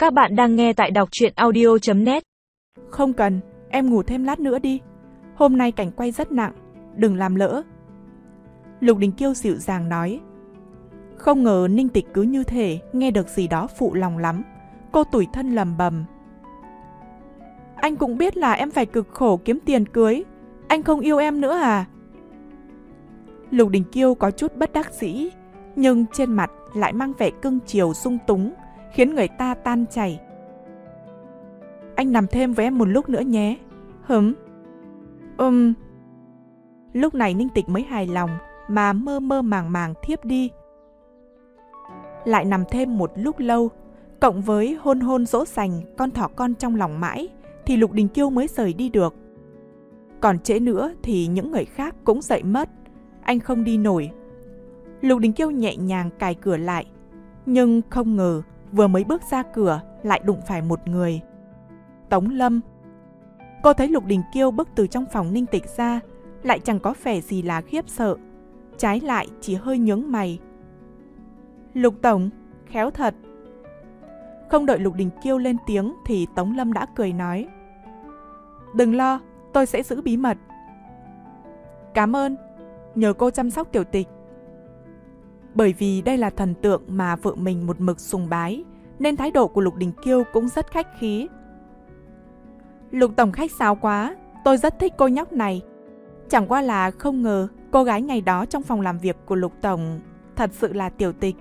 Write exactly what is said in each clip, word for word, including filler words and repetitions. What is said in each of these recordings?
Các bạn đang nghe tại đọc truyện audio chấm net. Không cần, em ngủ thêm lát nữa đi. Hôm nay cảnh quay rất nặng, đừng làm lỡ. Lục Đình Kiêu dịu dàng nói. Không ngờ Ninh Tịch cứ như thể nghe được gì đó phụ lòng lắm. Cô tủi thân lầm bầm. Anh cũng biết là em phải cực khổ kiếm tiền cưới. Anh không yêu em nữa à? Lục Đình Kiêu có chút bất đắc dĩ, nhưng trên mặt lại mang vẻ cưng chiều sung túng, khiến người ta tan chảy. Anh nằm thêm với em một lúc nữa nhé. Hửm? Ừm. Lúc này Ninh Tịch mới hài lòng mà mơ mơ màng màng thiếp đi. Lại nằm thêm một lúc lâu, cộng với hôn hôn dỗ dành con thỏ con trong lòng mãi, thì Lục Đình Kiêu mới rời đi được. Còn trễ nữa thì những người khác cũng dậy mất, anh không đi nổi. Lục Đình Kiêu nhẹ nhàng cài cửa lại, nhưng không ngờ vừa mới bước ra cửa lại đụng phải một người. Tống Lâm. Cô thấy Lục Đình Kiêu bước từ trong phòng Ninh Tịch ra, lại chẳng có vẻ gì là khiếp sợ, trái lại chỉ hơi nhướng mày. Lục tổng, khéo thật. Không đợi Lục Đình Kiêu lên tiếng thì Tống Lâm đã cười nói. Đừng lo, tôi sẽ giữ bí mật. Cảm ơn, nhờ cô chăm sóc Tiểu Tịch. Bởi vì đây là thần tượng mà vợ mình một mực sùng bái, nên thái độ của Lục Đình Kiêu cũng rất khách khí. Lục tổng khách sáo quá, tôi rất thích cô nhóc này. Chẳng qua là không ngờ cô gái ngày đó trong phòng làm việc của Lục tổng thật sự là Tiểu Tịch.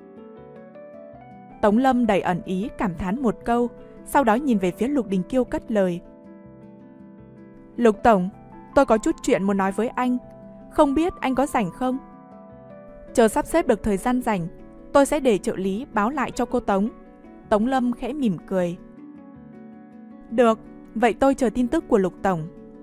Tống Lâm đầy ẩn ý cảm thán một câu, sau đó nhìn về phía Lục Đình Kiêu cất lời. Lục tổng, tôi có chút chuyện muốn nói với anh, không biết anh có rảnh không? Chờ sắp xếp được thời gian rảnh, tôi sẽ để trợ lý báo lại cho cô Tống. Tống Lâm khẽ mỉm cười. Được, vậy tôi chờ tin tức của Lục tổng.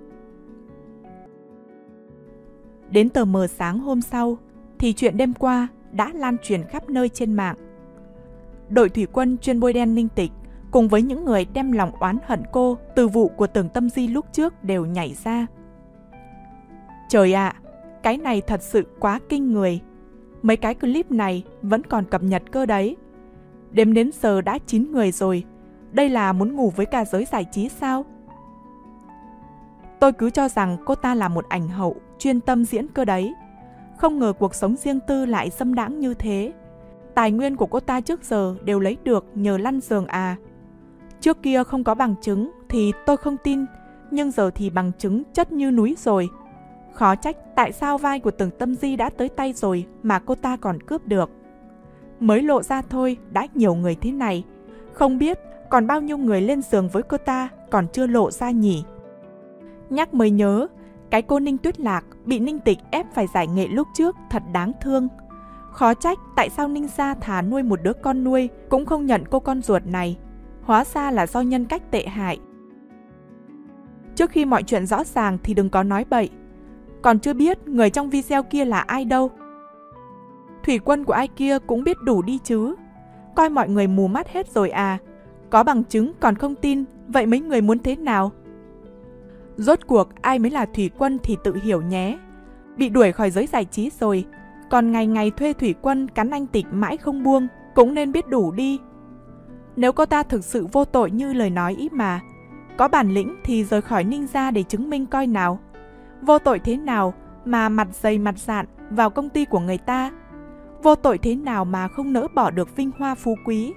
Đến tờ mờ sáng hôm sau, thì chuyện đêm qua đã lan truyền khắp nơi trên mạng. Đội thủy quân chuyên bôi đen Ninh Tịch cùng với những người đem lòng oán hận cô từ vụ của Tưởng Tâm Di lúc trước đều nhảy ra. Trời ạ, à, cái này thật sự quá kinh người. Mấy cái clip này vẫn còn cập nhật cơ đấy. Đếm đến giờ đã chín người rồi. Đây là muốn ngủ với cả giới giải trí sao? Tôi cứ cho rằng cô ta là một ảnh hậu chuyên tâm diễn cơ đấy. Không ngờ cuộc sống riêng tư lại dâm đãng như thế. Tài nguyên của cô ta trước giờ đều lấy được nhờ lăn giường à. Trước kia không có bằng chứng thì tôi không tin, nhưng giờ thì bằng chứng chất như núi rồi. Khó trách tại sao vai của Tưởng Tâm Di đã tới tay rồi mà cô ta còn cướp được. Mới lộ ra thôi đã nhiều người thế này, không biết còn bao nhiêu người lên giường với cô ta còn chưa lộ ra nhỉ. Nhắc mới nhớ, cái cô Ninh Tuyết Lạc bị Ninh Tịch ép phải giải nghệ lúc trước thật đáng thương. Khó trách tại sao Ninh gia thà nuôi một đứa con nuôi cũng không nhận cô con ruột này. Hóa ra là do nhân cách tệ hại. Trước khi mọi chuyện rõ ràng thì đừng có nói bậy. Còn chưa biết người trong video kia là ai đâu. Thủy quân của ai kia cũng biết đủ đi chứ. Coi mọi người mù mắt hết rồi à. Có bằng chứng còn không tin, vậy mấy người muốn thế nào? Rốt cuộc ai mới là thủy quân thì tự hiểu nhé. Bị đuổi khỏi giới giải trí rồi, còn ngày ngày thuê thủy quân cắn anh Tịch mãi không buông, cũng nên biết đủ đi. Nếu cô ta thực sự vô tội như lời nói ý mà, có bản lĩnh thì rời khỏi Ninh gia để chứng minh coi nào. Vô tội thế nào mà mặt dày mặt dạn vào công ty của người ta? Vô tội thế nào mà không nỡ bỏ được vinh hoa phú quý?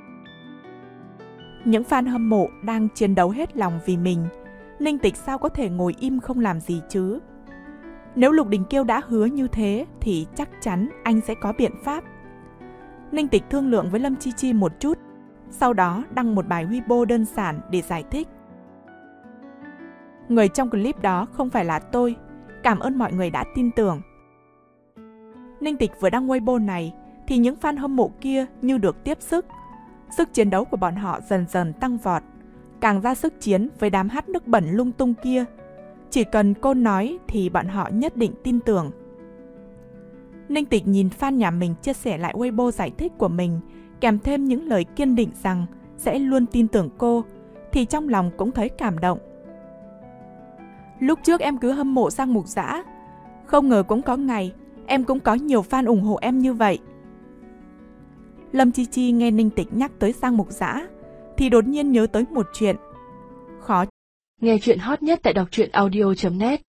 Những fan hâm mộ đang chiến đấu hết lòng vì mình. Ninh Tịch sao có thể ngồi im không làm gì chứ? Nếu Lục Đình Kiêu đã hứa như thế thì chắc chắn anh sẽ có biện pháp. Ninh Tịch thương lượng với Lâm Chi Chi một chút, sau đó đăng một bài Weibo đơn giản để giải thích. Người trong clip đó không phải là tôi, cảm ơn mọi người đã tin tưởng. Ninh Tịch vừa đăng Weibo này thì những fan hâm mộ kia như được tiếp sức. Sức chiến đấu của bọn họ dần dần tăng vọt, càng ra sức chiến với đám hát nước bẩn lung tung kia. Chỉ cần cô nói thì bọn họ nhất định tin tưởng. Ninh Tịch nhìn fan nhà mình chia sẻ lại Weibo giải thích của mình, kèm thêm những lời kiên định rằng sẽ luôn tin tưởng cô, thì trong lòng cũng thấy cảm động. Lúc trước em cứ hâm mộ Giang Mục Dã, không ngờ cũng có ngày em cũng có nhiều fan ủng hộ em như vậy. Lâm Chi Chi nghe Ninh Tịch nhắc tới Giang Mục Dã, thì đột nhiên nhớ tới một chuyện. Khó. Nghe chuyện hot nhất tại đọc truyện audio chấm net